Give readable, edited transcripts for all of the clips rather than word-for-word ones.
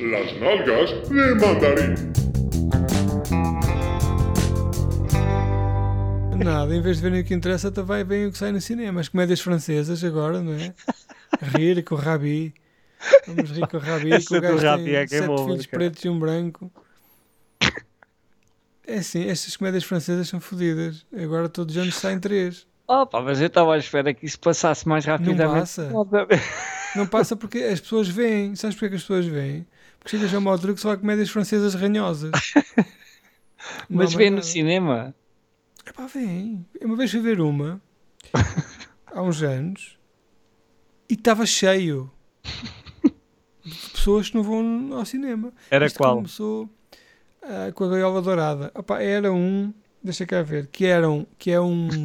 Las nalgas de mandarim. Nada, em vez de verem o que interessa, também vem o que sai no cinema. As comédias francesas agora, não é? Rir com o Rabi. Vamos rir com o Rabi, que o gajo tem 7 filhos pretos e um branco. É assim, estas comédias francesas são fodidas. Agora todos os anos saem 3. Opa, mas eu estava à espera que isso passasse mais rapidamente. Não passa. Não passa porque as pessoas veem. Sabes porque é que as pessoas veem? Porque chegas a uma altura que só há comédias francesas ranhosas. Mas vê no cinema? Epá, vem. Eu uma vez fui ver uma, há uns anos, e estava cheio de pessoas que não vão ao cinema. Era Isto qual? Começou com a Gaiola Dourada. Epá, era deixa cá ver, que é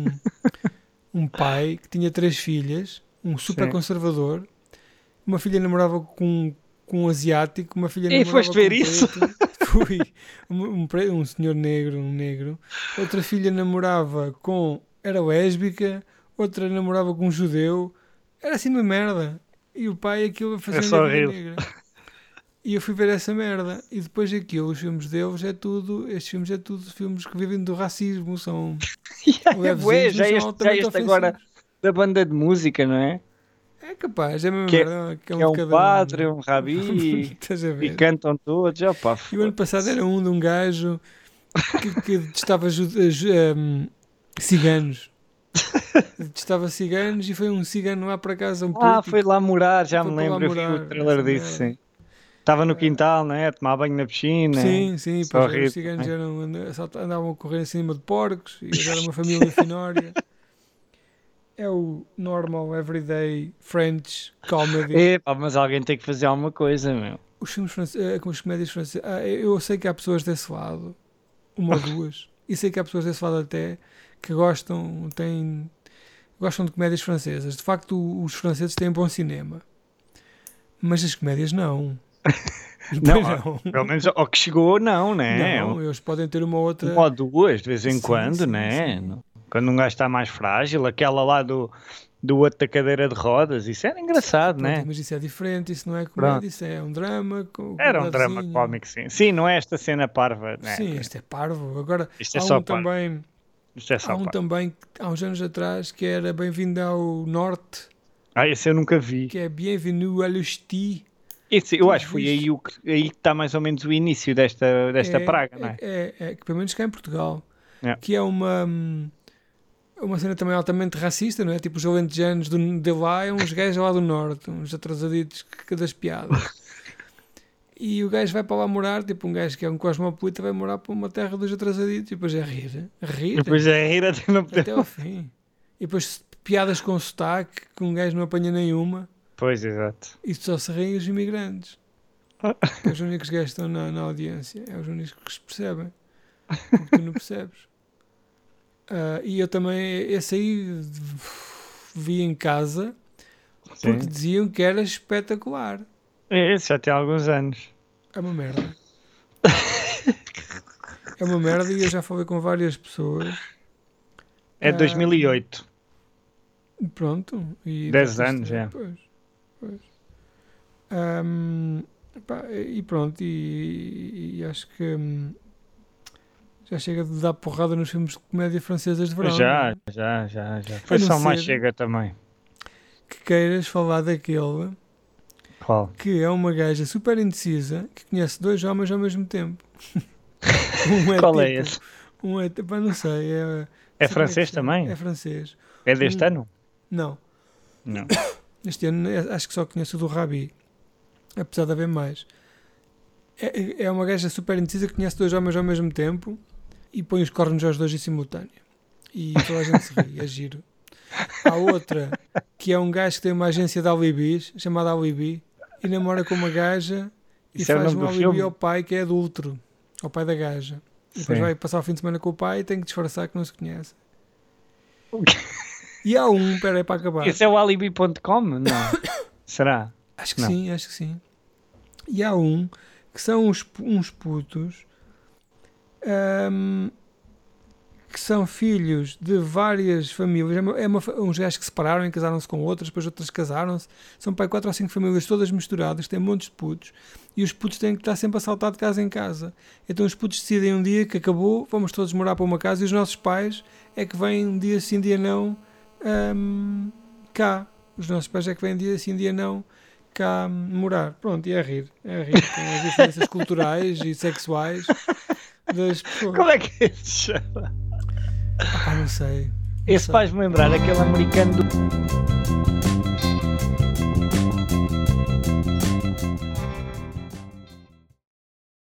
um pai que tinha 3 filhas, um super conservador, uma filha namorava com um asiático, uma filha namorava foste ver com um isso? preto. Fui. Um senhor negro. Outra filha namorava era lésbica, outra namorava com um judeu. Era assim uma merda. E o pai aquilo a fazer só negra. E eu fui ver essa merda. E depois aquilo, os filmes deles estes filmes é tudo filmes que vivem do racismo, são já este agora da banda de música, não é? É capaz, é a mesma merda. Que é um padre, um rabi e cantam todos. Opa, e o ano passado era de um gajo que detestava ciganos. Detestava ciganos e foi um cigano lá para casa. Foi lá morar, já me lembro. Eu vi o trailer disso, sim. Estava no quintal, não é? Tomar banho na piscina. Sim, pois os ciganos andavam a correr em cima de porcos e era uma família finória. É o normal, everyday, French comedy. Mas alguém tem que fazer alguma coisa, meu. Os filmes franceses, com as comédias francesas, eu sei que há pessoas desse lado, uma ou duas, e sei que há pessoas desse lado até que gostam de comédias francesas. De facto, os franceses têm bom cinema, mas as comédias não. Não, pelo menos ao que chegou, não, né? Não, eles podem ter uma outra. Uma ou duas, de vez em quando, né? Sim. Quando um gajo está mais frágil, aquela lá do outro da cadeira de rodas, isso era engraçado, né? Mas isso é diferente, isso não é comédia, isso é um drama. Era um drama cómico, sim. Sim, não é esta cena parva, né? Sim, este é parvo. Agora, isto é só parvo. Há um também, há uns anos atrás, que era Bem-vindo ao Norte. Esse eu nunca vi. Que é Bienvenue à l'Hostie. Esse, eu acho que foi aí que está mais ou menos o início desta praga, não é? Que pelo menos cá em Portugal. Que é uma cena também altamente racista, não é? Tipo os alentejanos de lá, é uns gajos lá do norte, uns atrasaditos das piadas. E o gajo vai para lá morar, tipo um gajo que é um cosmopolita vai morar para uma terra dos atrasaditos e depois é rir. Depois é rir até ao fim. E depois piadas com sotaque, que um gajo não apanha nenhuma. Pois, exato. Isto só se riem os imigrantes. É os únicos gajos que estão na audiência. É os únicos que se percebem. Porque tu não percebes. E eu também, esse aí vi em casa porque diziam que era espetacular. Esse já tem alguns anos. É uma merda. É uma merda e eu já falei com várias pessoas. É 2008. Pronto. 10 anos, já. Pois. E pronto, e acho que já chega de dar porrada nos filmes de comédia francesas de verão. Já. Foi só mais chega também. Que queiras falar daquele. Qual? Que é uma gaja super indecisa que conhece 2 homens ao mesmo tempo. Qual é esse? Não sei. É francês também? É francês. É deste ano? Não. Não. Este ano acho que só conheço o do Rabi. Apesar de haver mais. É uma gaja super indecisa que conhece 2 homens ao mesmo tempo e põe os cornos aos 2 em simultâneo. E toda a gente se ri, é giro. Há outra que é um gajo que tem uma agência de alibis, chamada Alibi, e namora com uma gaja e faz um alibi ao pai que é adúltero, ao pai da gaja. E depois vai passar o fim de semana com o pai e tem que disfarçar que não se conhece. E há peraí para acabar. Esse é o alibi.com? Não. Será? Acho que sim. E há que são uns putos que são filhos de várias famílias. Uns gajos que se separaram e casaram-se com outras, depois outras casaram-se. São pai 4 ou 5 famílias todas misturadas, têm montes de putos. E os putos têm que estar sempre a saltar de casa em casa. Então os putos decidem um dia que acabou, vamos todos morar para uma casa, e os nossos pais é que vêm um dia sim, dia não, cá. Os nossos pais é que vêm dia sim, dia não, cá morar. Pronto, e é a rir com as diferenças culturais e sexuais das pessoas. Como é que se chama? Não sei. Esse faz-me lembrar aquele americano do...